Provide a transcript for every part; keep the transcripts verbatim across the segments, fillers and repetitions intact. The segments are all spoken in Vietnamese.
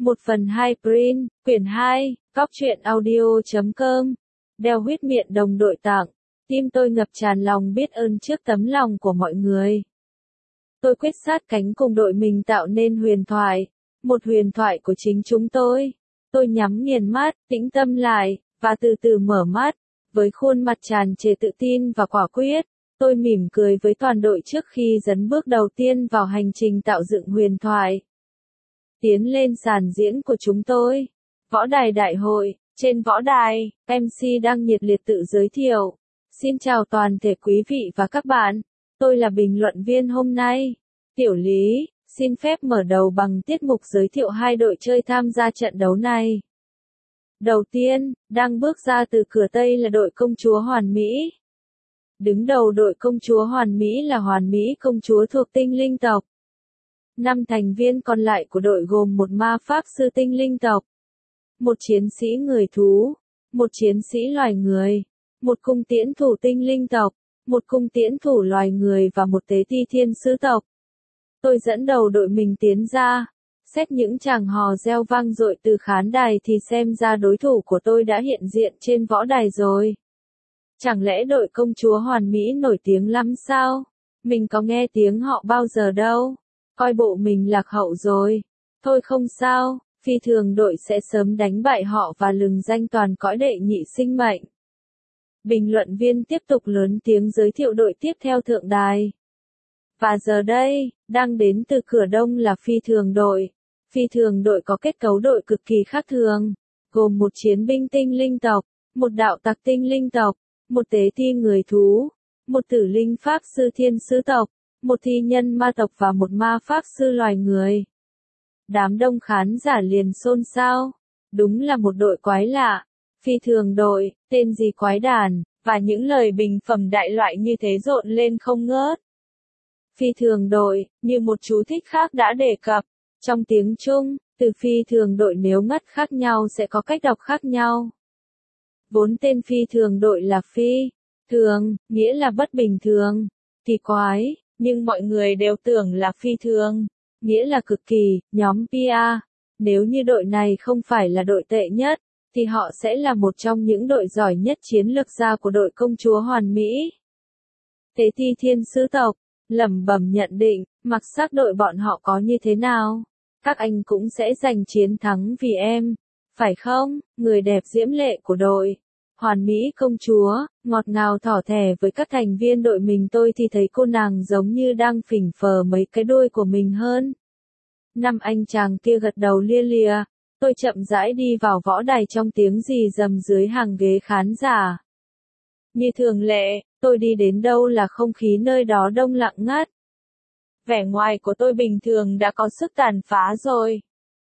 Một phần hai print, quyển hai, góc truyện audio chấm com. Đeo huyết miệng đồng đội tặng. Tim tôi ngập tràn lòng biết ơn trước tấm lòng của mọi người. Tôi quyết sát cánh cùng đội mình tạo nên huyền thoại. Một huyền thoại của chính chúng tôi. Tôi nhắm nghiền mắt, tĩnh tâm lại, và từ từ mở mắt. Với khuôn mặt tràn trề tự tin và quả quyết, tôi mỉm cười với toàn đội trước khi dấn bước đầu tiên vào hành trình tạo dựng huyền thoại. Tiến lên sàn diễn của chúng tôi. Võ đài đại hội. Trên võ đài, em xê đang nhiệt liệt tự giới thiệu. Xin chào toàn thể quý vị và các bạn. Tôi là bình luận viên hôm nay. Tiểu Lý, xin phép mở đầu bằng tiết mục giới thiệu hai đội chơi tham gia trận đấu này. Đầu tiên, đang bước ra từ cửa Tây là đội công chúa Hoàn Mỹ. Đứng đầu đội công chúa Hoàn Mỹ là Hoàn Mỹ công chúa thuộc tinh linh tộc. Năm thành viên còn lại của đội gồm một ma pháp sư tinh linh tộc, một chiến sĩ người thú, một chiến sĩ loài người, một cung tiễn thủ tinh linh tộc, một cung tiễn thủ loài người và một tế ti thiên sứ tộc. Tôi dẫn đầu đội mình tiến ra. Xét những tràng hò reo vang dội từ khán đài thì xem ra đối thủ của tôi đã hiện diện trên võ đài rồi. Chẳng lẽ đội công chúa Hoàn Mỹ nổi tiếng lắm sao? Mình có nghe tiếng họ bao giờ đâu. Coi bộ mình lạc hậu rồi. Thôi không sao, phi thường đội sẽ sớm đánh bại họ và lừng danh toàn cõi đệ nhị sinh mệnh. Bình luận viên tiếp tục lớn tiếng giới thiệu đội tiếp theo thượng đài. Và giờ đây, đang đến từ cửa đông là phi thường đội. Phi thường đội có kết cấu đội cực kỳ khác thường, gồm một chiến binh tinh linh tộc, một đạo tặc tinh linh tộc, một tế ti người thú, một tử linh pháp sư thiên sứ tộc, một thi nhân ma tộc và một ma pháp sư loài người. Đám đông khán giả liền xôn xao. Đúng là một đội quái lạ. Phi thường đội, tên gì quái đản, và những lời bình phẩm đại loại như thế rộn lên không ngớt. Phi thường đội, như một chú thích khác đã đề cập, trong tiếng Trung, từ phi thường đội nếu ngắt khác nhau sẽ có cách đọc khác nhau. Vốn tên phi thường đội là phi thường, nghĩa là bất bình thường, kỳ quái, nhưng mọi người đều tưởng là phi thường, nghĩa là cực kỳ. Nhóm pê a, nếu như đội này không phải là đội tệ nhất, thì họ sẽ là một trong những đội giỏi nhất chiến lược gia của đội công chúa Hoàn Mỹ. Tế ti thiên sứ tộc, lẩm bẩm nhận định, mặc sắc đội bọn họ có như thế nào, các anh cũng sẽ giành chiến thắng vì em, phải không, người đẹp diễm lệ của đội Hoàn Mỹ công chúa, ngọt ngào thỏ thẻ với các thành viên đội mình. Tôi thì thấy cô nàng giống như đang phỉnh phờ mấy cái đuôi của mình hơn. Năm anh chàng kia gật đầu lia lịa. Tôi chậm rãi đi vào võ đài trong tiếng rì rầm dưới hàng ghế khán giả. Như thường lệ, tôi đi đến đâu là không khí nơi đó đông lặng ngắt. Vẻ ngoài của tôi bình thường đã có sức tàn phá rồi.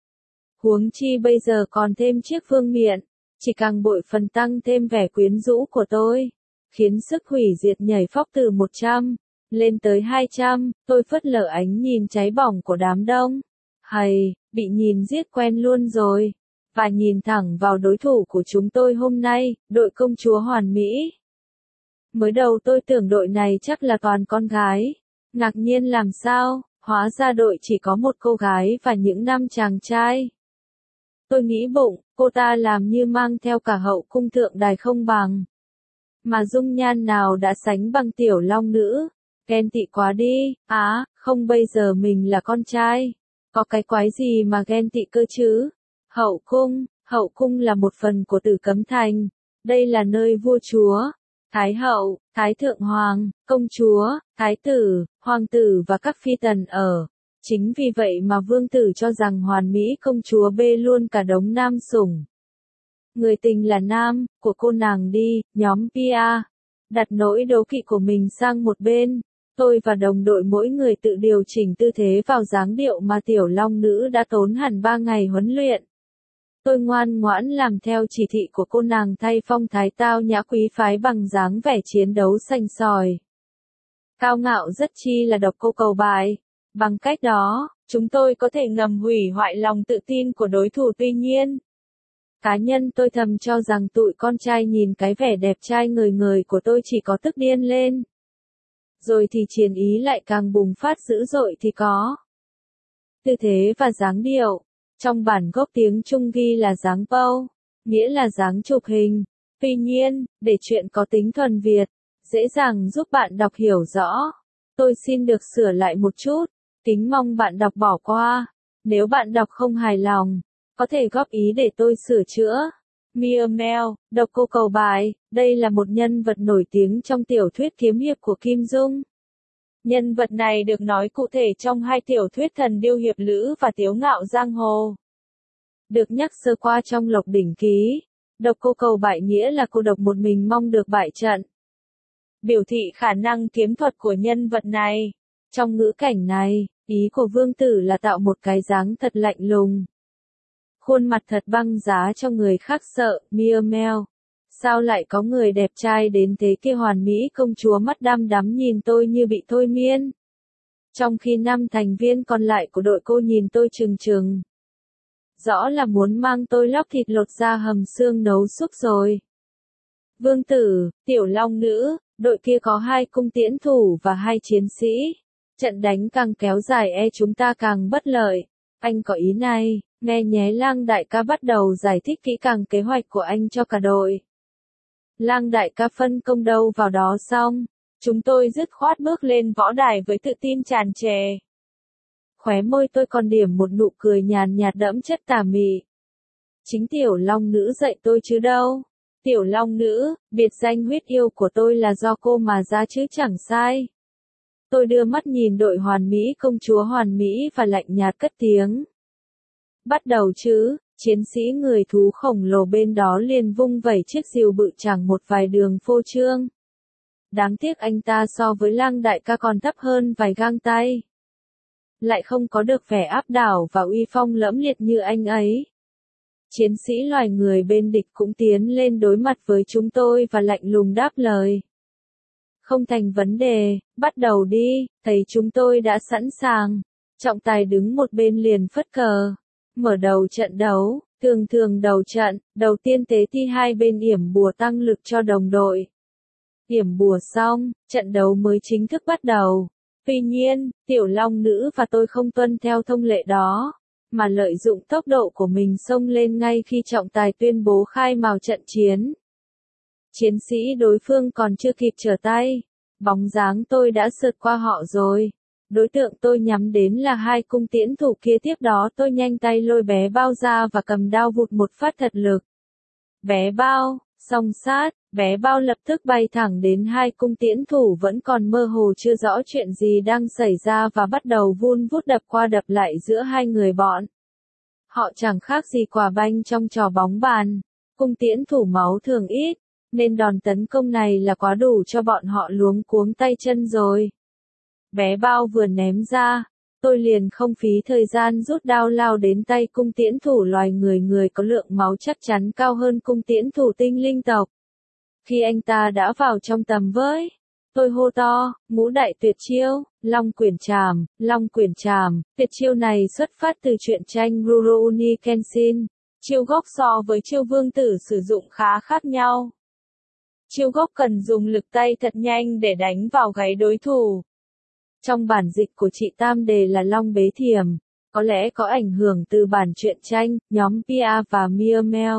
Huống chi bây giờ còn thêm chiếc vương miện, chỉ càng bội phần tăng thêm vẻ quyến rũ của tôi, khiến sức hủy diệt nhảy phóc từ một trăm lên tới hai trăm. Tôi phớt lờ ánh nhìn cháy bỏng của đám đông. Hầy, bị nhìn giết quen luôn rồi. Và nhìn thẳng vào đối thủ của chúng tôi hôm nay, đội công chúa Hoàn Mỹ. Mới đầu tôi tưởng đội này chắc là toàn con gái. Ngạc nhiên làm sao, hóa ra đội chỉ có một cô gái và những năm chàng trai. Tôi nghĩ bụng, cô ta làm như mang theo cả hậu cung thượng đài không bằng. Mà dung nhan nào đã sánh bằng tiểu long nữ. Ghen tị quá đi. Á, không, bây giờ mình là con trai. Có cái quái gì mà ghen tị cơ chứ? Hậu cung, hậu cung là một phần của Tử Cấm Thành. Đây là nơi vua chúa, thái hậu, thái thượng hoàng, công chúa, thái tử, hoàng tử và các phi tần ở. Chính vì vậy mà vương tử cho rằng Hoàn Mỹ công chúa bê luôn cả đống nam sủng. Người tình là nam, của cô nàng đi. Nhóm pê a đặt nỗi đố kỵ của mình sang một bên. Tôi và đồng đội mỗi người tự điều chỉnh tư thế vào dáng điệu mà tiểu long nữ đã tốn hẳn ba ngày huấn luyện. Tôi ngoan ngoãn làm theo chỉ thị của cô nàng thay phong thái tao nhã quý phái bằng dáng vẻ chiến đấu sành sỏi. Cao ngạo rất chi là độc cô cầu bài. Bằng cách đó, chúng tôi có thể ngầm hủy hoại lòng tự tin của đối thủ. Tuy nhiên, cá nhân tôi thầm cho rằng tụi con trai nhìn cái vẻ đẹp trai ngời ngời của tôi chỉ có tức điên lên. Rồi thì chiến ý lại càng bùng phát dữ dội thì có. Tư thế và dáng điệu, Trong bản gốc tiếng Trung ghi là dáng pâu, nghĩa là dáng chụp hình. Tuy nhiên, để chuyện có tính thuần Việt, dễ dàng giúp bạn đọc hiểu rõ, tôi xin được sửa lại một chút, kính mong bạn đọc bỏ qua. Nếu bạn đọc không hài lòng, có thể góp ý để tôi sửa chữa. Mia Mel, độc cô cầu bài, đây là một nhân vật nổi tiếng trong tiểu thuyết kiếm hiệp của Kim Dung. Nhân vật này được nói cụ thể trong hai tiểu thuyết Thần Điêu Hiệp Lữ và Tiếu Ngạo Giang Hồ. Được nhắc sơ qua trong Lộc Đỉnh Ký, độc cô cầu bại nghĩa là cô độc một mình mong được bại trận. Biểu thị khả năng kiếm thuật của nhân vật này. Trong ngữ cảnh này, ý của vương tử là tạo một cái dáng thật lạnh lùng. Khuôn mặt thật băng giá cho người khác sợ. Mia Mel, sao lại có người đẹp trai đến thế kia? Hoàn mỹ công chúa mắt đăm đắm nhìn tôi như bị thôi miên. Trong khi năm thành viên còn lại của đội cô nhìn tôi trừng trừng. Rõ là muốn mang tôi lóc thịt lột ra hầm xương nấu súp rồi. Vương tử, tiểu long nữ, đội kia có hai cung tiễn thủ và hai chiến sĩ. Trận đánh càng kéo dài e chúng ta càng bất lợi. Anh có ý này, nghe nhé. Lang đại ca bắt đầu giải thích kỹ càng kế hoạch của anh cho cả đội. Lang đại ca phân công đâu vào đó xong, chúng tôi dứt khoát bước lên võ đài với tự tin tràn trề. Khóe môi tôi còn điểm một nụ cười nhàn nhạt đẫm chất tà mị. Chính tiểu long nữ dạy tôi chứ đâu. Tiểu long nữ, biệt danh huyết yêu của tôi là do cô mà ra chứ chẳng sai. Tôi đưa mắt nhìn đội hoàn mỹ công chúa hoàn mỹ và lạnh nhạt cất tiếng. Bắt đầu chứ. Chiến sĩ người thú khổng lồ bên đó liền vung vẩy chiếc rìu bự chẳng một vài đường phô trương. Đáng tiếc anh ta so với Lang đại ca còn thấp hơn vài gang tay. Lại không có được vẻ áp đảo và uy phong lẫm liệt như anh ấy. Chiến sĩ loài người bên địch cũng tiến lên đối mặt với chúng tôi và lạnh lùng đáp lời. Không thành vấn đề, bắt đầu đi. Thấy chúng tôi đã sẵn sàng. Trọng tài đứng một bên liền phất cờ. Mở đầu trận đấu, thường thường đầu trận, đầu tiên tế thi hai bên yểm bùa tăng lực cho đồng đội. Yểm bùa xong, trận đấu mới chính thức bắt đầu. Tuy nhiên, tiểu long nữ và tôi không tuân theo thông lệ đó, mà lợi dụng tốc độ của mình xông lên ngay khi trọng tài tuyên bố khai mào trận chiến. Chiến sĩ đối phương còn chưa kịp trở tay, bóng dáng tôi đã sượt qua họ rồi. Đối tượng tôi nhắm đến là hai cung tiễn thủ kia, tiếp đó tôi nhanh tay lôi bé bao ra và cầm đao vụt một phát thật lực. Bé bao, song sát, bé bao lập tức bay thẳng đến hai cung tiễn thủ vẫn còn mơ hồ chưa rõ chuyện gì đang xảy ra và bắt đầu vun vút đập qua đập lại giữa hai người bọn. Họ chẳng khác gì quả banh trong trò bóng bàn, cung tiễn thủ máu thường ít, nên đòn tấn công này là quá đủ cho bọn họ luống cuống tay chân rồi. Bé bao vừa ném ra, tôi liền không phí thời gian rút đao lao đến tay cung tiễn thủ loài người người có lượng máu chắc chắn cao hơn cung tiễn thủ tinh linh tộc. Khi anh ta đã vào trong tầm với, tôi hô to, ngũ đại tuyệt chiêu, Long Quyển Trảm, Long Quyển Trảm. Tuyệt chiêu này xuất phát từ truyện tranh Rurouni Kenshin. Chiêu gốc so với chiêu vương tử sử dụng khá khác nhau. Chiêu gốc cần dùng lực tay thật nhanh để đánh vào gáy đối thủ. Trong bản dịch của chị Tam Đề là Long Bế Thiểm, có lẽ có ảnh hưởng từ bản truyện tranh, nhóm Pia và Mia Mel.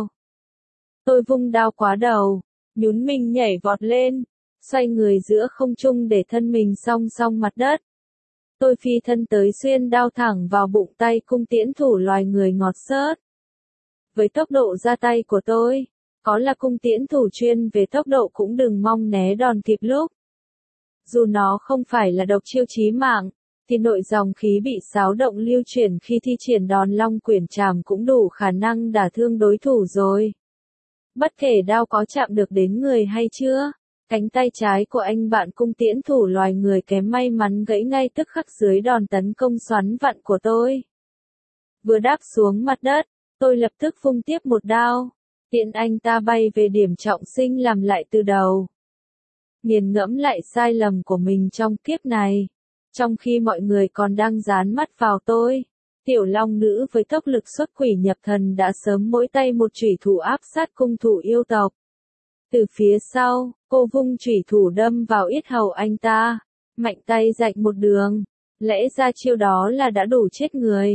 Tôi vung đao quá đầu, nhún mình nhảy vọt lên, xoay người giữa không trung để thân mình song song mặt đất. Tôi phi thân tới xuyên đao thẳng vào bụng tay cung tiễn thủ loài người ngọt xớt. Với tốc độ ra tay của tôi, có là cung tiễn thủ chuyên về tốc độ cũng đừng mong né đòn kịp lúc. Dù nó không phải là độc chiêu chí mạng, thì nội dòng khí bị xáo động lưu chuyển khi thi triển đòn Long Quyển Trảm cũng đủ khả năng đả thương đối thủ rồi. Bất kể đao có chạm được đến người hay chưa, cánh tay trái của anh bạn cung tiễn thủ loài người kém may mắn gãy ngay tức khắc dưới đòn tấn công xoắn vặn của tôi. Vừa đáp xuống mặt đất, tôi lập tức vung tiếp một đao, tiện anh ta bay về điểm trọng sinh làm lại từ đầu. Nghiền ngẫm lại sai lầm của mình trong kiếp này. Trong khi mọi người còn đang dán mắt vào tôi, tiểu long nữ với tốc lực xuất quỷ nhập thần đã sớm mỗi tay một chủy thủ áp sát cung thủ yêu tộc. Từ phía sau, cô vung chủy thủ đâm vào yết hầu anh ta, mạnh tay rạch một đường. Lẽ ra chiêu đó là đã đủ chết người.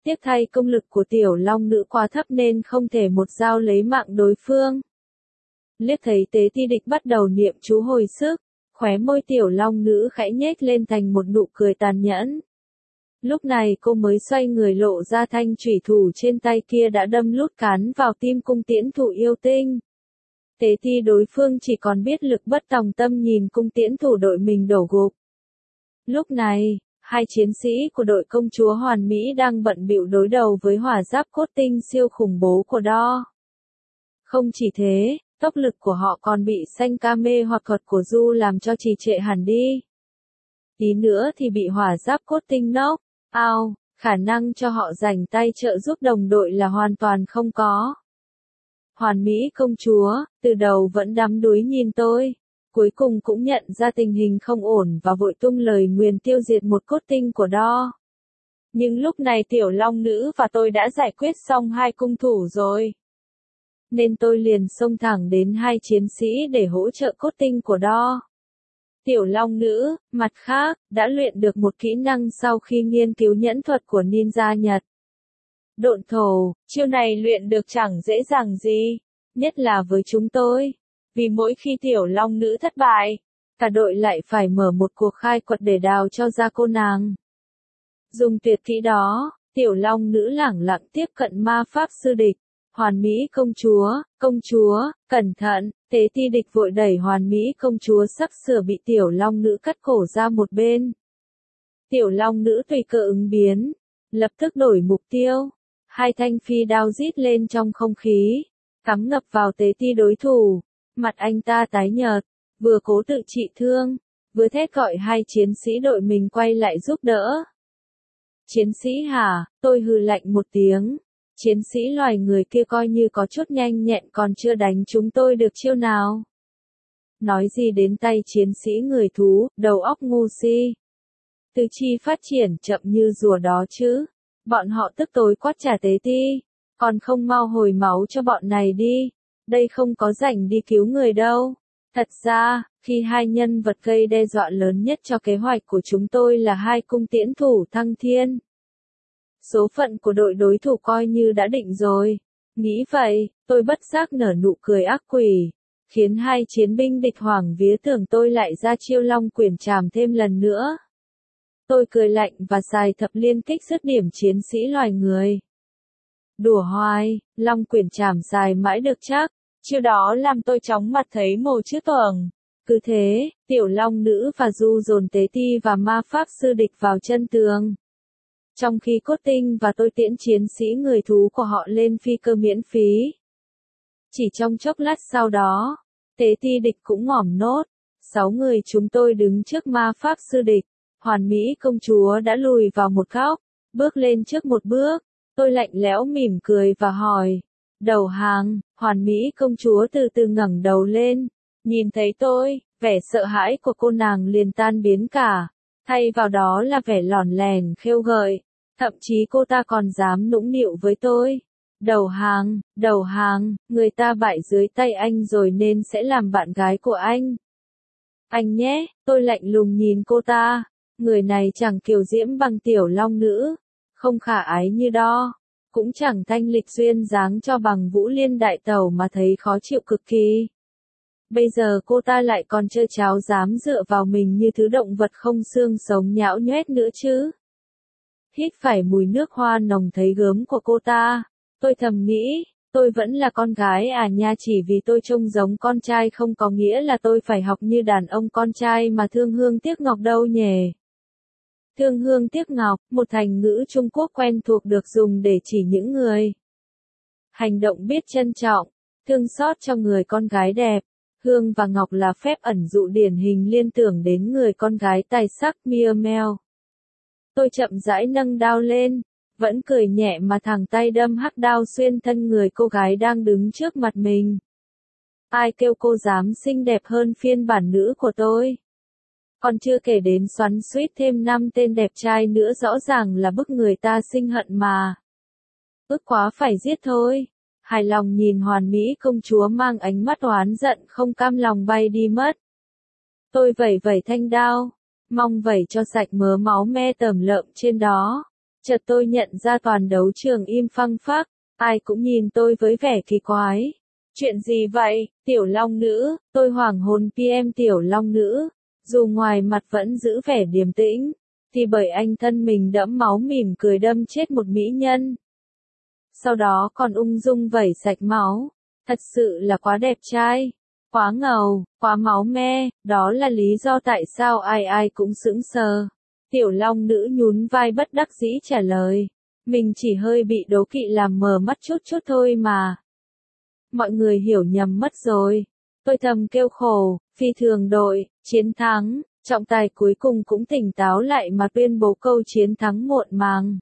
Tiếc thay công lực của tiểu long nữ quá thấp nên không thể một dao lấy mạng đối phương. Liếc thấy Tế Ti Địch bắt đầu niệm chú hồi sức, khóe môi tiểu long nữ khẽ nhếch lên thành một nụ cười tàn nhẫn. Lúc này cô mới xoay người lộ ra thanh chủy thủ trên tay kia đã đâm lút cán vào tim cung tiễn thủ yêu tinh. Tế Ti đối phương chỉ còn biết lực bất tòng tâm nhìn cung tiễn thủ đội mình đổ gục. Lúc này, hai chiến sĩ của đội công chúa Hoàn Mỹ đang bận bịu đối đầu với hỏa giáp cốt tinh siêu khủng bố của Đo. Không chỉ thế, tốc lực của họ còn bị xanh ca mê hoặc thuật của Du làm cho trì trệ hẳn đi. Tí nữa thì bị hỏa giáp cốt tinh nốc, ao, khả năng cho họ rảnh tay trợ giúp đồng đội là hoàn toàn không có. Hoàn Mỹ công chúa, từ đầu vẫn đắm đuối nhìn tôi, cuối cùng cũng nhận ra tình hình không ổn và vội tung lời nguyền tiêu diệt một cốt tinh của Đo. Nhưng lúc này tiểu long nữ và tôi đã giải quyết xong hai cung thủ rồi. Nên tôi liền xông thẳng đến hai chiến sĩ để hỗ trợ cốt tinh của Đo. Tiểu long nữ, mặt khác, đã luyện được một kỹ năng sau khi nghiên cứu nhẫn thuật của ninja Nhật. Độn thổ, chiêu này luyện được chẳng dễ dàng gì, nhất là với chúng tôi. Vì mỗi khi tiểu long nữ thất bại, cả đội lại phải mở một cuộc khai quật để đào cho ra cô nàng. Dùng tuyệt kỹ đó, tiểu long nữ lẳng lặng tiếp cận ma pháp sư địch. Hoàn Mỹ công chúa, công chúa, cẩn thận, Tế Ti Địch vội đẩy Hoàn Mỹ công chúa sắp sửa bị tiểu long nữ cắt cổ ra một bên. Tiểu long nữ tùy cơ ứng biến, lập tức đổi mục tiêu. Hai thanh phi đao rít lên trong không khí, cắm ngập vào Tế Ti đối thủ. Mặt anh ta tái nhợt, vừa cố tự trị thương, vừa thét gọi hai chiến sĩ đội mình quay lại giúp đỡ. Chiến sĩ hả? Tôi hừ lạnh một tiếng. Chiến sĩ loài người kia coi như có chút nhanh nhẹn còn chưa đánh chúng tôi được chiêu nào. Nói gì đến tay chiến sĩ người thú, đầu óc ngu si. Tư chi phát triển chậm như rùa đó chứ. Bọn họ tức tối quát trả Tế Ti. Còn không mau hồi máu cho bọn này đi. Đây không có rảnh đi cứu người đâu. Thật ra, khi hai nhân vật gây đe dọa lớn nhất cho kế hoạch của chúng tôi là hai cung tiễn thủ thăng thiên. Số phận của đội đối thủ coi như đã định rồi. Nghĩ vậy, tôi bất giác nở nụ cười ác quỷ, khiến hai chiến binh địch hoảng vía tưởng tôi lại ra chiêu long quyển trảm thêm lần nữa. Tôi cười lạnh và xài thập liên kích dứt điểm chiến sĩ loài người. Đùa hoài, long quyển trảm xài mãi được chắc, chiêu đó làm tôi chóng mặt thấy mồ chứ tưởng. Cứ thế, tiểu long nữ và Du dồn Tế Ti và ma pháp sư địch vào chân tường. Trong khi cốt tinh và tôi tiễn chiến sĩ người thú của họ lên phi cơ miễn phí. Chỉ trong chốc lát sau đó, Tế Ti Địch cũng ngỏm nốt. Sáu người chúng tôi đứng trước ma pháp sư địch. Hoàn Mỹ công chúa đã lùi vào một góc, bước lên trước một bước. Tôi lạnh lẽo mỉm cười và hỏi. Đầu hàng, Hoàn Mỹ công chúa từ từ ngẩng đầu lên. Nhìn thấy tôi, vẻ sợ hãi của cô nàng liền tan biến cả. Thay vào đó là vẻ lỏn lẻn khêu gợi. Thậm chí cô ta còn dám nũng nịu với tôi. Đầu hàng, đầu hàng, người ta bại dưới tay anh rồi nên sẽ làm bạn gái của anh. Anh nhé, tôi lạnh lùng nhìn cô ta. Người này chẳng kiều diễm bằng tiểu long nữ, không khả ái như Đo, cũng chẳng thanh lịch duyên dáng cho bằng Vũ Liên đại tẩu mà thấy khó chịu cực kỳ. Bây giờ cô ta lại còn trơ tráo dám dựa vào mình như thứ động vật không xương sống nhão nhoét nữa chứ. Hít phải mùi nước hoa nồng thấy gớm của cô ta, tôi thầm nghĩ, tôi vẫn là con gái à nha, chỉ vì tôi trông giống con trai không có nghĩa là tôi phải học như đàn ông con trai mà thương hương tiếc ngọc đâu nhỉ. Thương hương tiếc ngọc, một thành ngữ Trung Quốc quen thuộc được dùng để chỉ những người hành động biết trân trọng, thương xót cho người con gái đẹp. Hương và ngọc là phép ẩn dụ điển hình liên tưởng đến người con gái tài sắc Mia Mel. Tôi chậm rãi nâng đao lên, vẫn cười nhẹ mà thẳng tay đâm hắc đao xuyên thân người cô gái đang đứng trước mặt mình. Ai kêu cô dám xinh đẹp hơn phiên bản nữ của tôi? Còn chưa kể đến xoắn xuýt thêm năm tên đẹp trai nữa, rõ ràng là bức người ta sinh hận mà. Ước quá phải giết thôi. Hài lòng nhìn Hoàn Mỹ công chúa mang ánh mắt oán giận không cam lòng bay đi mất. Tôi vẩy vẩy thanh đao, mong vẩy cho sạch mớ máu me tởm lợm trên đó. Chợt tôi nhận ra toàn đấu trường im phăng phắc, ai cũng nhìn tôi với vẻ kỳ quái. Chuyện gì vậy, Tiểu Long Nữ, tôi hoảng hồn pê em Tiểu Long Nữ, dù ngoài mặt vẫn giữ vẻ điềm tĩnh, thì bởi anh thân mình đẫm máu mỉm cười đâm chết một mỹ nhân. Sau đó còn ung dung vẩy sạch máu, thật sự là quá đẹp trai, quá ngầu, quá máu me, đó là lý do tại sao ai ai cũng sững sờ. Tiểu Long Nữ nhún vai bất đắc dĩ trả lời, mình chỉ hơi bị đố kỵ làm mờ mắt chút chút thôi mà. Mọi người hiểu nhầm mất rồi. Tôi thầm kêu khổ, phi thường đội, chiến thắng, trọng tài cuối cùng cũng tỉnh táo lại mà tuyên bố câu chiến thắng muộn màng.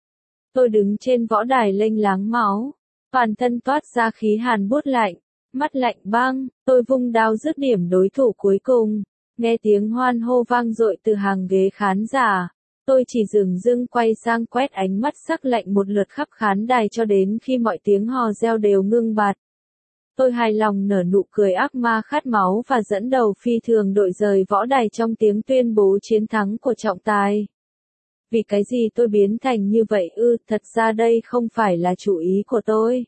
Tôi đứng trên võ đài lênh láng máu, toàn thân toát ra khí hàn buốt lạnh, mắt lạnh băng, tôi vung đao dứt điểm đối thủ cuối cùng. Nghe tiếng hoan hô vang dội từ hàng ghế khán giả, tôi chỉ dừng dưng quay sang quét ánh mắt sắc lạnh một lượt khắp khán đài cho đến khi mọi tiếng hò reo đều ngưng bặt. Tôi hài lòng nở nụ cười ác ma khát máu và dẫn đầu phi thường đội rời võ đài trong tiếng tuyên bố chiến thắng của trọng tài. Vì cái gì tôi biến thành như vậy ư, thật ra đây không phải là chủ ý của tôi.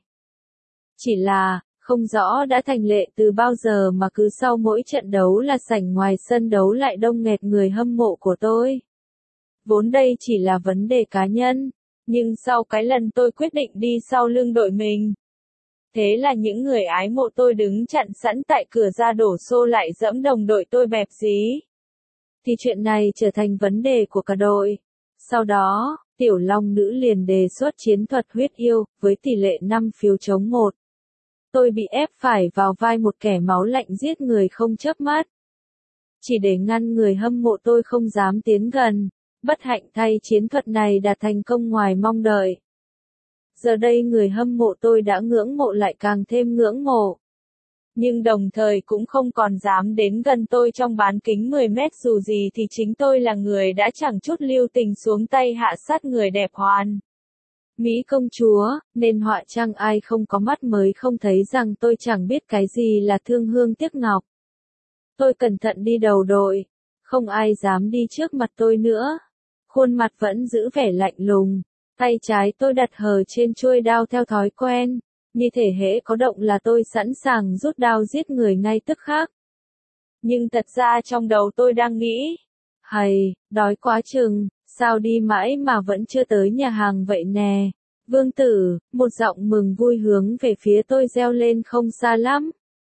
Chỉ là, không rõ đã thành lệ từ bao giờ mà cứ sau mỗi trận đấu là sảnh ngoài sân đấu lại đông nghẹt người hâm mộ của tôi. Vốn đây chỉ là vấn đề cá nhân, nhưng sau cái lần tôi quyết định đi sau lưng đội mình. Thế là những người ái mộ tôi đứng chặn sẵn tại cửa ra đổ xô lại dẫm đồng đội tôi bẹp dí. Thì chuyện này trở thành vấn đề của cả đội. Sau đó, Tiểu Long Nữ liền đề xuất chiến thuật huyết yêu, với tỷ lệ năm phiếu chống một. Tôi bị ép phải vào vai một kẻ máu lạnh giết người không chớp mắt. Chỉ để ngăn người hâm mộ tôi không dám tiến gần, bất hạnh thay chiến thuật này đạt thành công ngoài mong đợi. Giờ đây người hâm mộ tôi đã ngưỡng mộ lại càng thêm ngưỡng mộ. Nhưng đồng thời cũng không còn dám đến gần tôi trong bán kính mười mét dù gì thì chính tôi là người đã chẳng chút lưu tình xuống tay hạ sát người đẹp hoàn. Mỹ công chúa, nên họa chăng ai không có mắt mới không thấy rằng tôi chẳng biết cái gì là thương hương tiếc ngọc. Tôi cẩn thận đi đầu đội, không ai dám đi trước mặt tôi nữa. Khuôn mặt vẫn giữ vẻ lạnh lùng, tay trái tôi đặt hờ trên chuôi đao theo thói quen, như thể hễ có động là tôi sẵn sàng rút đao giết người ngay tức khắc. Nhưng thật ra trong đầu tôi đang nghĩ, hầy, đói quá chừng, sao đi mãi mà vẫn chưa tới nhà hàng vậy nè. Vương tử, một giọng mừng vui hướng về phía tôi reo lên không xa lắm.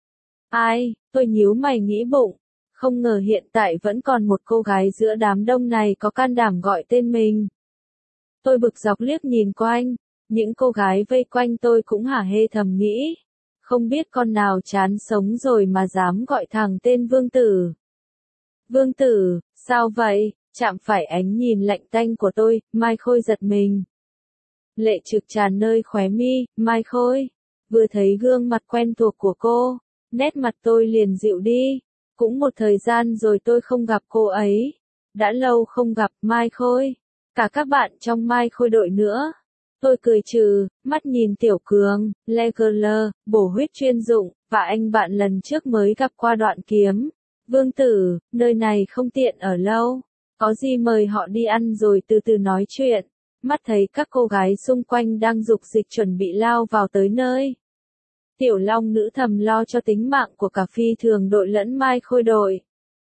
Ai, tôi nhíu mày nghĩ bụng, không ngờ hiện tại vẫn còn một cô gái giữa đám đông này có can đảm gọi tên mình. Tôi bực dọc liếc nhìn quanh, những cô gái vây quanh tôi cũng hả hê thầm nghĩ, không biết con nào chán sống rồi mà dám gọi thẳng tên Vương tử. Vương tử, sao vậy? Chạm phải ánh nhìn lạnh tanh của tôi, Mai Khôi giật mình. Lệ trực tràn nơi khóe mi, Mai Khôi. Vừa thấy gương mặt quen thuộc của cô, nét mặt tôi liền dịu đi. Cũng một thời gian rồi tôi không gặp cô ấy. Đã lâu không gặp Mai Khôi. Cả các bạn trong Mai Khôi đội nữa. Tôi cười trừ, mắt nhìn Tiểu Cường, Legoler, bổ huyết chuyên dụng, và anh bạn lần trước mới gặp qua đoạn kiếm. Vương tử, nơi này không tiện ở lâu. Có gì mời họ đi ăn rồi từ từ nói chuyện. Mắt thấy các cô gái xung quanh đang dục dịch chuẩn bị lao vào tới nơi. Tiểu Long Nữ thầm lo cho tính mạng của cả phi thường đội lẫn Mai Khôi đội.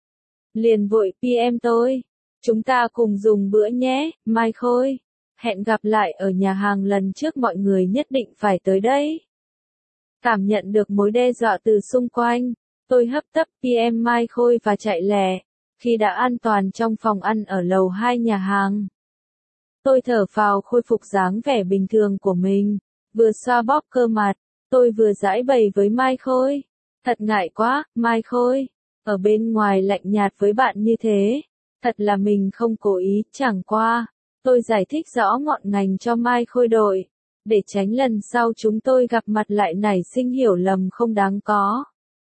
Liền vội pê em tôi. Chúng ta cùng dùng bữa nhé, Mai Khôi. Hẹn gặp lại ở nhà hàng lần trước mọi người nhất định phải tới đây. Cảm nhận được mối đe dọa từ xung quanh, tôi hấp tấp pê em Mai Khôi và chạy lẹ. Khi đã an toàn trong phòng ăn ở lầu hai nhà hàng, tôi thở phào khôi phục dáng vẻ bình thường của mình, vừa xoa bóp cơ mặt, tôi vừa giãi bày với Mai Khôi. Thật ngại quá, Mai Khôi, ở bên ngoài lạnh nhạt với bạn như thế, thật là mình không cố ý, chẳng qua. Tôi giải thích rõ ngọn ngành cho Mai Khôi đội, để tránh lần sau chúng tôi gặp mặt lại nảy sinh hiểu lầm không đáng có.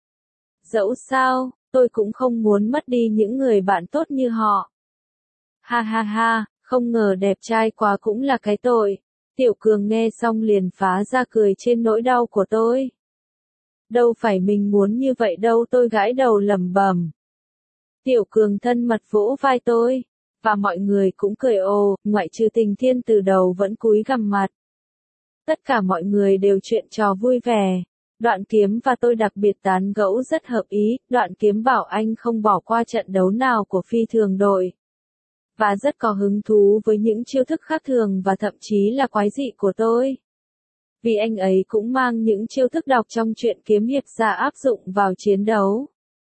Dẫu sao, tôi cũng không muốn mất đi những người bạn tốt như họ. Ha ha ha, không ngờ đẹp trai quá cũng là cái tội. Tiểu Cường nghe xong liền phá ra cười trên nỗi đau của tôi. Đâu phải mình muốn như vậy đâu, tôi gãi đầu lẩm bẩm. Tiểu Cường thân mật vỗ vai tôi. Và mọi người cũng cười ồ, ngoại trừ Tình Thiên từ đầu vẫn cúi gằm mặt. Tất cả mọi người đều chuyện trò vui vẻ. Đoạn Kiếm và tôi đặc biệt tán gẫu rất hợp ý, Đoạn Kiếm bảo anh không bỏ qua trận đấu nào của phi thường đội. Và rất có hứng thú với những chiêu thức khác thường và thậm chí là quái dị của tôi. Vì anh ấy cũng mang những chiêu thức đọc trong truyện kiếm hiệp ra áp dụng vào chiến đấu.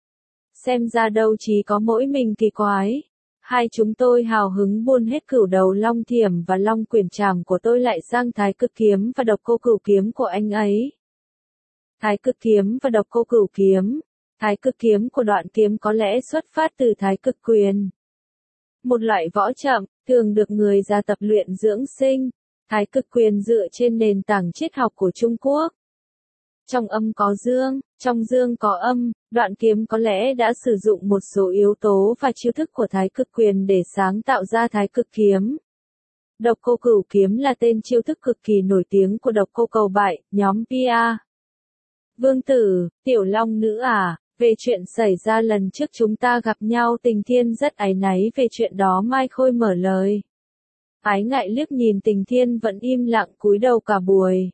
Xem ra đâu chỉ có mỗi mình kỳ quái. Hai chúng tôi hào hứng buôn hết cửu đầu long thiểm và long quyển trảm của tôi lại sang thái cực kiếm và độc cô cửu kiếm của anh ấy. Thái cực kiếm và độc cô cửu kiếm. Thái cực kiếm của Đoạn Kiếm có lẽ xuất phát từ thái cực quyền. Một loại võ chậm, thường được người già tập luyện dưỡng sinh. Thái cực quyền dựa trên nền tảng triết học của Trung Quốc. Trong âm có dương, trong dương có âm, Đoạn Kiếm có lẽ đã sử dụng một số yếu tố và chiêu thức của thái cực quyền để sáng tạo ra thái cực kiếm. Độc cô cửu kiếm là tên chiêu thức cực kỳ nổi tiếng của độc cô cầu bại, nhóm pê a. Vương Tử, Tiểu Long Nữ à, về chuyện xảy ra lần trước chúng ta gặp nhau Tình Thiên rất áy náy về chuyện đó Mai Khôi mở lời. Ái ngại liếc nhìn Tình Thiên vẫn im lặng cúi đầu cả buổi.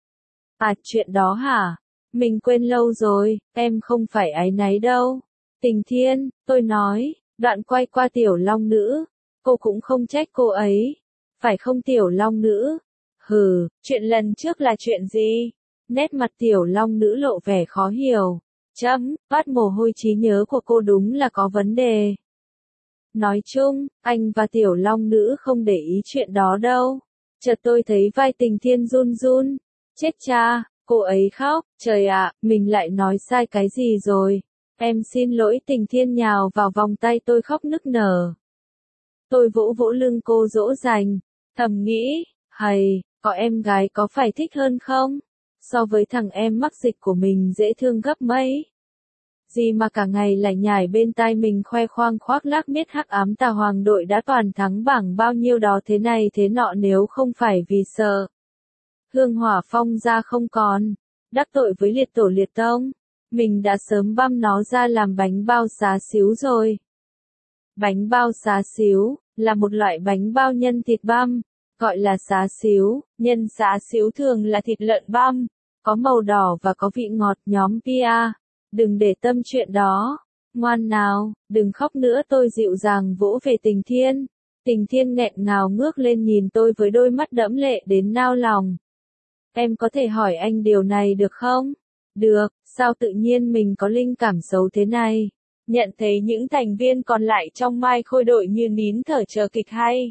À chuyện đó hả? Mình quên lâu rồi, em không phải áy náy đâu. Tình Thiên, tôi nói, Đoạn quay qua Tiểu Long Nữ. Cô cũng không trách cô ấy. Phải không Tiểu Long Nữ? Hừ, chuyện lần trước là chuyện gì? Nét mặt Tiểu Long Nữ lộ vẻ khó hiểu. Chấm, bắt mồ hôi trí nhớ của cô đúng là có vấn đề. Nói chung, anh và Tiểu Long Nữ không để ý chuyện đó đâu. Chợt tôi thấy vai Tình Thiên run run. Chết cha, cô ấy khóc, trời ạ, mình lại nói sai cái gì rồi. Em xin lỗi. Tình Thiên nhào vào vòng tay tôi khóc nức nở. Tôi vỗ vỗ lưng cô dỗ dành, thầm nghĩ, hầy, có em gái có phải thích hơn không? So với thằng em mắc dịch của mình dễ thương gấp mấy. Gì mà cả ngày lại nhảy bên tai mình khoe khoang khoác lác biết Hắc Ám Tà Hoàng đội đã toàn thắng bảng bao nhiêu đó thế này thế nọ nếu không phải vì sợ. Hương hỏa phong ra không còn, đắc tội với liệt tổ liệt tông, mình đã sớm băm nó ra làm bánh bao xá xíu rồi. Bánh bao xá xíu, là một loại bánh bao nhân thịt băm, gọi là xá xíu, nhân xá xíu thường là thịt lợn băm, có màu đỏ và có vị ngọt. Nhóm pê a, đừng để tâm chuyện đó, ngoan nào, đừng khóc nữa. Tôi dịu dàng vỗ về Tình Thiên. Tình Thiên nghẹn ngào ngước lên nhìn tôi với đôi mắt đẫm lệ đến nao lòng. Em có thể hỏi anh điều này được không? Được, sao tự nhiên mình có linh cảm xấu thế này? Nhận thấy những thành viên còn lại trong Mai Khôi đội như nín thở chờ kịch hay.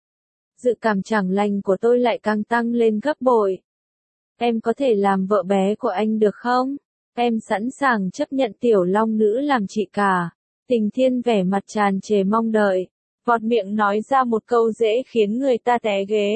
Dự cảm chẳng lành của tôi lại càng tăng lên gấp bội. Em có thể làm vợ bé của anh được không? Em sẵn sàng chấp nhận Tiểu Long Nữ làm chị cả. Tình Thiên vẻ mặt tràn trề mong đợi, vọt miệng nói ra một câu dễ khiến người ta té ghế.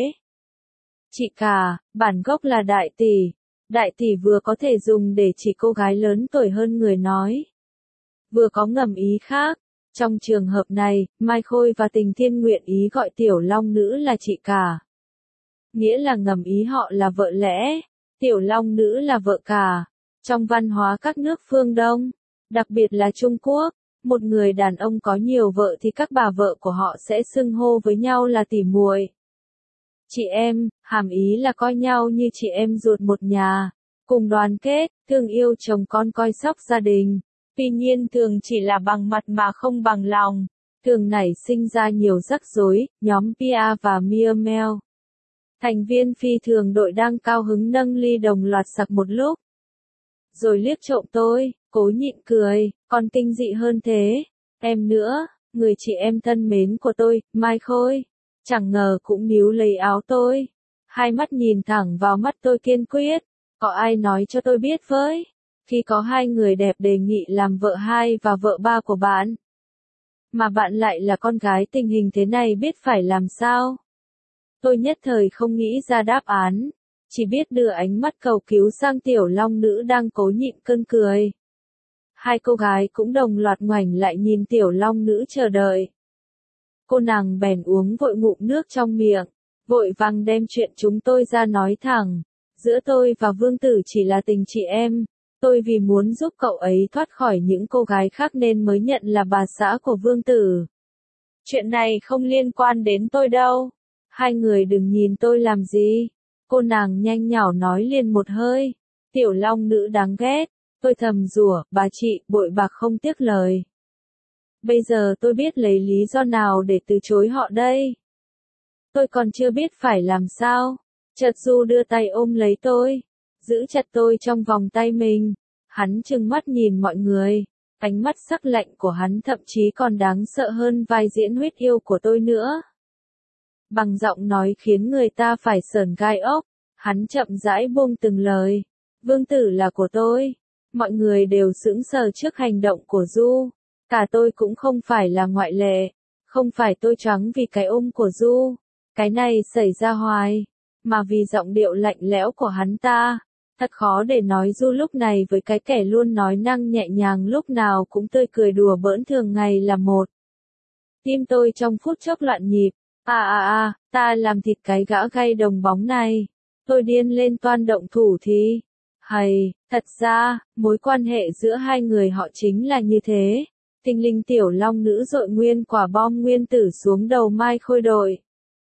Chị cả, bản gốc là đại tỷ. Đại tỷ vừa có thể dùng để chỉ cô gái lớn tuổi hơn người nói, vừa có ngầm ý khác. Trong trường hợp này, Mai Khôi và Tình Thiên nguyện ý gọi Tiểu Long Nữ là chị cả. Nghĩa là ngầm ý họ là vợ lẽ, Tiểu Long Nữ là vợ cả. Trong văn hóa các nước phương Đông, đặc biệt là Trung Quốc, một người đàn ông có nhiều vợ thì các bà vợ của họ sẽ xưng hô với nhau là tỷ muội. Chị em, hàm ý là coi nhau như chị em ruột một nhà, cùng đoàn kết, thương yêu chồng con coi sóc gia đình. Tuy nhiên thường chỉ là bằng mặt mà không bằng lòng, thường nảy sinh ra nhiều rắc rối. Nhóm pê a và Mia Mel, thành viên phi thường đội đang cao hứng nâng ly đồng loạt sặc một lúc. Rồi liếc trộm tôi, cố nhịn cười, còn kinh dị hơn thế. Em nữa, người chị em thân mến của tôi, Mai Khôi, chẳng ngờ cũng níu lấy áo tôi. Hai mắt nhìn thẳng vào mắt tôi kiên quyết. Có ai nói cho tôi biết với? Khi có hai người đẹp đề nghị làm vợ hai và vợ ba của bạn, mà bạn lại là con gái tình hình thế này biết phải làm sao? Tôi nhất thời không nghĩ ra đáp án, chỉ biết đưa ánh mắt cầu cứu sang Tiểu Long Nữ đang cố nhịn cơn cười. Hai cô gái cũng đồng loạt ngoảnh lại nhìn Tiểu Long Nữ chờ đợi. Cô nàng bèn uống vội ngụm nước trong miệng, vội vàng đem chuyện chúng tôi ra nói thẳng. Giữa tôi và Vương Tử chỉ là tình chị em. Tôi vì muốn giúp cậu ấy thoát khỏi những cô gái khác nên mới nhận là bà xã của Vương Tử. Chuyện này không liên quan đến tôi đâu. Hai người đừng nhìn tôi làm gì. Cô nàng nhanh nhảu nói liền một hơi. Tiểu long nữ đáng ghét. Tôi thầm rủa, bà chị, bội bạc không tiếc lời. Bây giờ tôi biết lấy lý do nào để từ chối họ đây. Tôi còn chưa biết phải làm sao. Chợt Du đưa tay ôm lấy tôi, giữ chặt tôi trong vòng tay mình. Hắn trừng mắt nhìn mọi người. Ánh mắt sắc lạnh của hắn thậm chí còn đáng sợ hơn vai diễn huyết yêu của tôi nữa. Bằng giọng nói khiến người ta phải sởn gai ốc, hắn chậm rãi buông từng lời. Vương tử là của tôi. Mọi người đều sững sờ trước hành động của Du. Cả tôi cũng không phải là ngoại lệ. Không phải tôi choáng vì cái ôm của Du. Cái này xảy ra hoài. Mà vì giọng điệu lạnh lẽo của hắn ta. Thật khó để nói Du lúc này với cái kẻ luôn nói năng nhẹ nhàng lúc nào cũng tươi cười đùa bỡn thường ngày là một. Tim tôi trong phút chốc loạn nhịp. À à à, ta làm thịt cái gã gay đồng bóng này. Tôi điên lên toan động thủ thì. Hay, thật ra, mối quan hệ giữa hai người họ chính là như thế. Tinh linh tiểu long nữ dội nguyên quả bom nguyên tử xuống đầu Mai Khôi đội.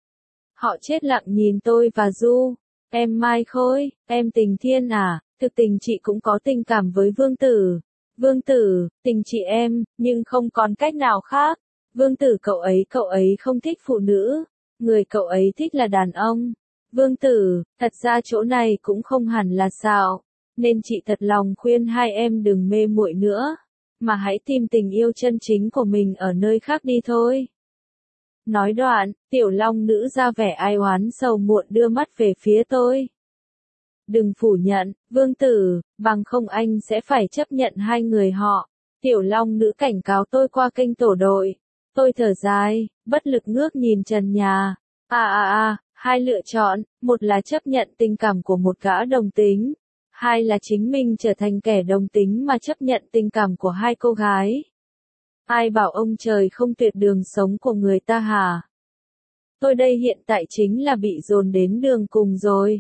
Họ chết lặng nhìn tôi và Du. Em Mai Khôi, em Tình Thiên à, thực tình chị cũng có tình cảm với Vương Tử. Vương Tử, tình chị em, nhưng không còn cách nào khác. Vương Tử cậu ấy cậu ấy không thích phụ nữ. Người cậu ấy thích là đàn ông. Vương Tử, thật ra chỗ này cũng không hẳn là xạo. Nên chị thật lòng khuyên hai em đừng mê muội nữa. Mà hãy tìm tình yêu chân chính của mình ở nơi khác đi thôi. Nói đoạn, tiểu long nữ ra vẻ ai oán sầu muộn đưa mắt về phía tôi. Đừng phủ nhận, Vương Tử, bằng không anh sẽ phải chấp nhận hai người họ. Tiểu long nữ cảnh cáo tôi qua kênh tổ đội. Tôi thở dài, bất lực ngước nhìn trần nhà. À à à, hai lựa chọn, một là chấp nhận tình cảm của một gã đồng tính. Hai là chính mình trở thành kẻ đồng tính mà chấp nhận tình cảm của hai cô gái. Ai bảo ông trời không tuyệt đường sống của người ta hả? Tôi đây hiện tại chính là bị dồn đến đường cùng rồi.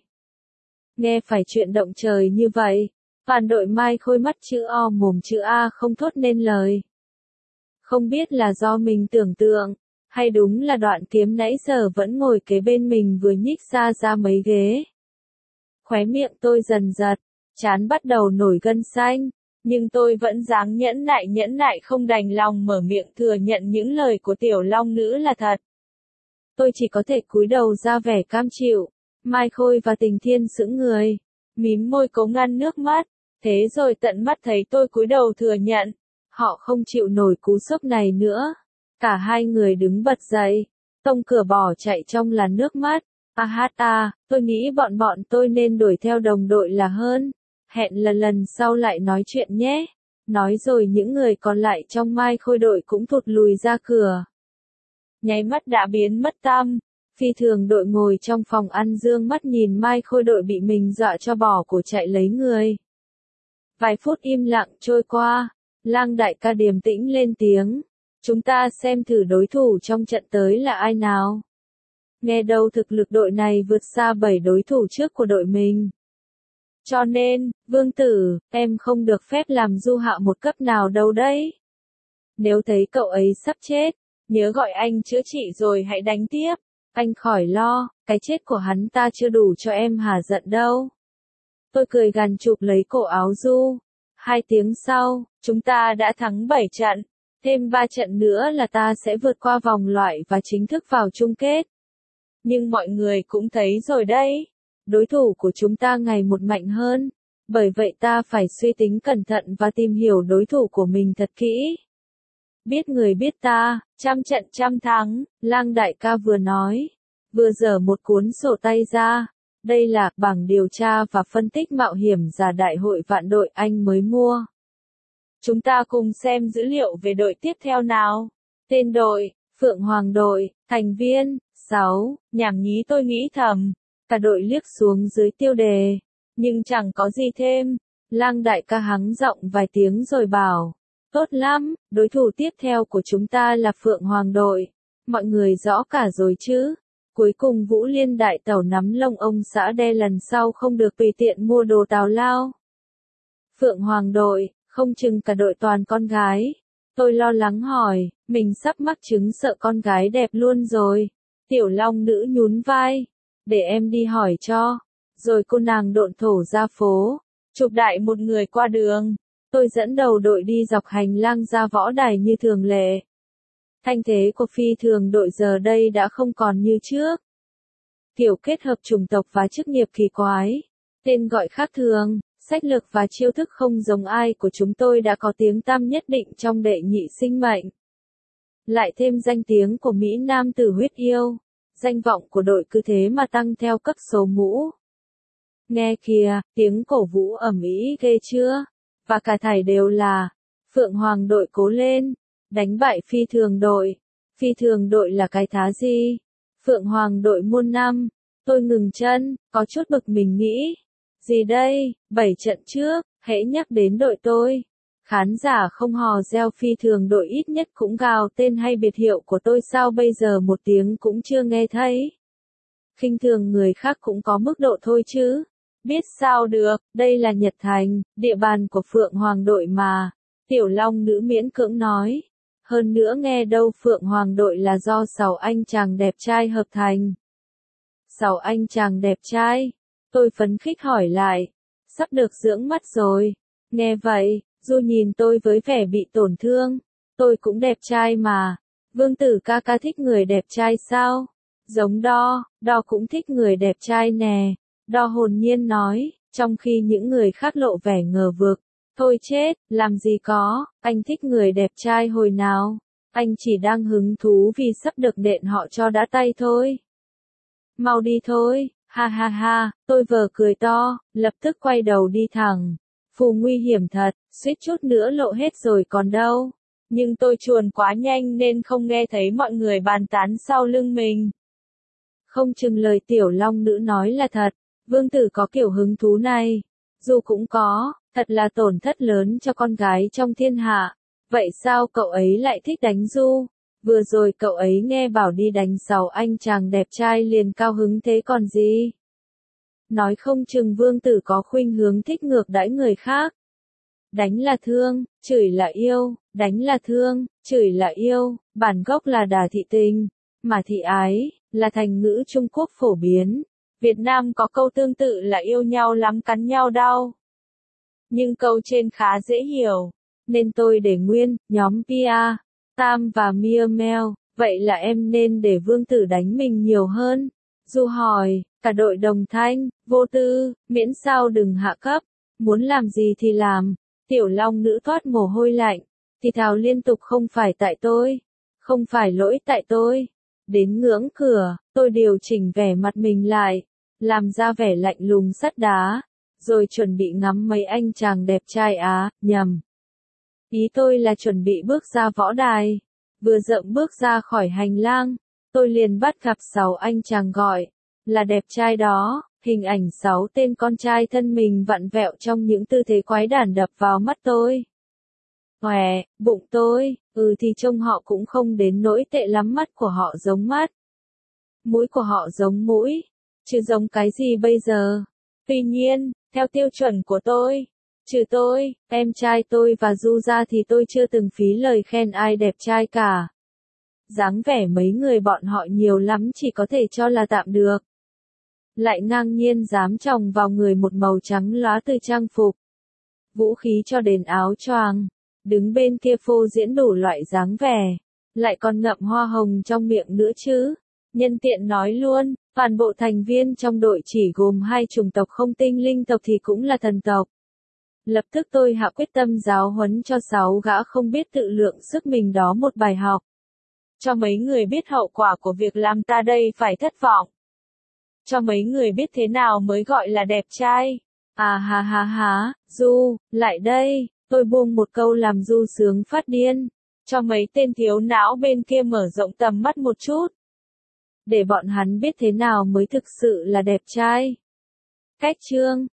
Nghe phải chuyện động trời như vậy. Toàn đội Mai Khôi mắt chữ O mồm chữ A không thốt nên lời. Không biết là do mình tưởng tượng, hay đúng là đoạn kiếm nãy giờ vẫn ngồi kế bên mình vừa nhích xa ra mấy ghế. Khóe miệng tôi dần giật, trán bắt đầu nổi gân xanh. Nhưng tôi vẫn dáng nhẫn nại nhẫn nại không đành lòng mở miệng thừa nhận những lời của tiểu long nữ là thật. Tôi chỉ có thể cúi đầu ra vẻ cam chịu. Mai Khôi và Tình Thiên sững người, mím môi cố ngăn nước mắt. Thế rồi tận mắt thấy tôi cúi đầu thừa nhận. Họ không chịu nổi cú sốc này nữa. Cả hai người đứng bật dậy, tông cửa bỏ chạy trong làn nước mắt. À hát à, tôi nghĩ bọn bọn tôi nên đuổi theo đồng đội là hơn. Hẹn là lần sau lại nói chuyện nhé. Nói rồi những người còn lại trong Mai Khôi đội cũng thụt lùi ra cửa. Nháy mắt đã biến mất tăm. Phi thường đội ngồi trong phòng ăn dương mắt nhìn Mai Khôi đội bị mình dọa cho bỏ cổ chạy lấy người. Vài phút im lặng trôi qua. Lang đại ca điềm tĩnh lên tiếng. Chúng ta xem thử đối thủ trong trận tới là ai nào. Nghe đâu thực lực đội này vượt xa bảy đối thủ trước của đội mình. Cho nên, Vương Tử, em không được phép làm Du Hạo một cấp nào đâu đấy. Nếu thấy cậu ấy sắp chết, nhớ gọi anh chữa trị rồi hãy đánh tiếp. Anh khỏi lo, cái chết của hắn ta chưa đủ cho em hả giận đâu. Tôi cười gằn chụp lấy cổ áo Du. Hai tiếng sau, chúng ta đã thắng bảy trận. Thêm ba trận nữa là ta sẽ vượt qua vòng loại và chính thức vào chung kết. Nhưng mọi người cũng thấy rồi đấy. Đối thủ của chúng ta ngày một mạnh hơn. Bởi vậy ta phải suy tính cẩn thận và tìm hiểu đối thủ của mình thật kỹ. Biết người biết ta, trăm trận trăm thắng, Lang đại ca vừa nói. Vừa dở một cuốn sổ tay ra. Đây là bảng điều tra và phân tích mạo hiểm giả đại hội vạn đội anh mới mua. Chúng ta cùng xem dữ liệu về đội tiếp theo nào. Tên đội, Phượng Hoàng đội, thành viên, sáu, nhảm nhí tôi nghĩ thầm. Cả đội liếc xuống dưới tiêu đề. Nhưng chẳng có gì thêm. Lang đại ca hắng giọng vài tiếng rồi bảo. Tốt lắm, đối thủ tiếp theo của chúng ta là Phượng Hoàng đội. Mọi người rõ cả rồi chứ. Cuối cùng Vũ Liên đại tẩu nắm lông ông xã đe lần sau không được tùy tiện mua đồ tào lao. Phượng Hoàng đội, không chừng cả đội toàn con gái. Tôi lo lắng hỏi, mình sắp mắc chứng sợ con gái đẹp luôn rồi. Tiểu Long Nữ nhún vai, để em đi hỏi cho. Rồi cô nàng độn thổ ra phố, chụp đại một người qua đường. Tôi dẫn đầu đội đi dọc hành lang ra võ đài như thường lệ. Thanh thế của phi thường đội giờ đây đã không còn như trước. Kiểu kết hợp chủng tộc và chức nghiệp kỳ quái, tên gọi khác thường, sách lược và chiêu thức không giống ai của chúng tôi đã có tiếng tăm nhất định trong đệ nhị sinh mệnh. Lại thêm danh tiếng của Mỹ Nam tử huyết yêu, danh vọng của đội cứ thế mà tăng theo cấp số mũ. Nghe kìa, tiếng cổ vũ ầm ĩ ghê chưa? Và cả thảy đều là, Phượng Hoàng đội cố lên, đánh bại phi thường đội. Phi thường đội là cái thá gì? Phượng Hoàng đội muôn năm. Tôi ngừng chân, có chút bực mình nghĩ. Gì đây, bảy trận trước, hễ nhắc đến đội tôi. Khán giả không hò reo phi thường đội ít nhất cũng gào tên hay biệt hiệu của tôi sao bây giờ một tiếng cũng chưa nghe thấy. Khinh thường người khác cũng có mức độ thôi chứ. Biết sao được, đây là Nhật Thành, địa bàn của Phượng Hoàng đội mà. Tiểu Long Nữ miễn cưỡng nói. Hơn nữa nghe đâu Phượng Hoàng đội là do sáu anh chàng đẹp trai hợp thành. Sáu anh chàng đẹp trai? Tôi phấn khích hỏi lại. Sắp được dưỡng mắt rồi. Nghe vậy, Du nhìn tôi với vẻ bị tổn thương. Tôi cũng đẹp trai mà. Vương tử ca ca thích người đẹp trai sao? Giống Đo, Đo cũng thích người đẹp trai nè. Đo hồn nhiên nói, trong khi những người khác lộ vẻ ngờ vực. Thôi chết, làm gì có, anh thích người đẹp trai hồi nào. Anh chỉ đang hứng thú vì sắp được đện họ cho đã tay thôi. Mau đi thôi, ha ha ha, tôi vờ cười to, lập tức quay đầu đi thẳng. Phù nguy hiểm thật, suýt chút nữa lộ hết rồi còn đâu. Nhưng tôi chuồn quá nhanh nên không nghe thấy mọi người bàn tán sau lưng mình. Không chừng lời Tiểu Long Nữ nói là thật, vương tử có kiểu hứng thú này. Dù cũng có, thật là tổn thất lớn cho con gái trong thiên hạ. Vậy sao cậu ấy lại thích đánh Du? Vừa rồi cậu ấy nghe bảo đi đánh sáu anh chàng đẹp trai liền cao hứng thế còn gì? Nói không chừng vương tử có khuynh hướng thích ngược đãi người khác. Đánh là thương, chửi là yêu, đánh là thương, chửi là yêu, bản gốc là đà thị tình, mà thị ái, là thành ngữ Trung Quốc phổ biến. Việt Nam có câu tương tự là yêu nhau lắm cắn nhau đau. Nhưng câu trên khá dễ hiểu, nên tôi để nguyên, nhóm Pia, Tam và Mia Mel, vậy là em nên để vương tử đánh mình nhiều hơn. Du hỏi, cả đội đồng thanh, vô tư, miễn sao đừng hạ cấp, muốn làm gì thì làm. Tiểu Long Nữ thoát mồ hôi lạnh, thì thào liên tục không phải tại tôi, không phải lỗi tại tôi. Đến ngưỡng cửa, tôi điều chỉnh vẻ mặt mình lại, làm ra vẻ lạnh lùng sắt đá, rồi chuẩn bị ngắm mấy anh chàng đẹp trai á, nhầm. Ý tôi là chuẩn bị bước ra võ đài, vừa dậm bước ra khỏi hành lang, tôi liền bắt gặp sáu anh chàng gọi, là đẹp trai đó, hình ảnh sáu tên con trai thân mình vặn vẹo trong những tư thế quái đản đập vào mắt tôi. Hòe, bụng tôi, ừ thì trông họ cũng không đến nỗi tệ lắm, mắt của họ giống mắt. Mũi của họ giống mũi, chứ giống cái gì bây giờ. Tuy nhiên, theo tiêu chuẩn của tôi, trừ tôi, em trai tôi và Du ra thì tôi chưa từng phí lời khen ai đẹp trai cả. Dáng vẻ mấy người bọn họ nhiều lắm chỉ có thể cho là tạm được. Lại ngang nhiên dám chồng vào người một màu trắng lóa từ trang phục, vũ khí cho đến áo choàng, đứng bên kia phô diễn đủ loại dáng vẻ, lại còn ngậm hoa hồng trong miệng nữa chứ. Nhân tiện nói luôn, toàn bộ thành viên trong đội chỉ gồm hai chủng tộc không tinh linh tộc thì cũng là thần tộc. Lập tức tôi hạ quyết tâm giáo huấn cho sáu gã không biết tự lượng sức mình đó một bài học. Cho mấy người biết hậu quả của việc làm ta đây phải thất vọng. Cho mấy người biết thế nào mới gọi là đẹp trai. À ha ha ha, Du, lại đây, tôi buông một câu làm Du sướng phát điên. Cho mấy tên thiếu não bên kia mở rộng tầm mắt một chút. Để bọn hắn biết thế nào mới thực sự là đẹp trai. Cách chương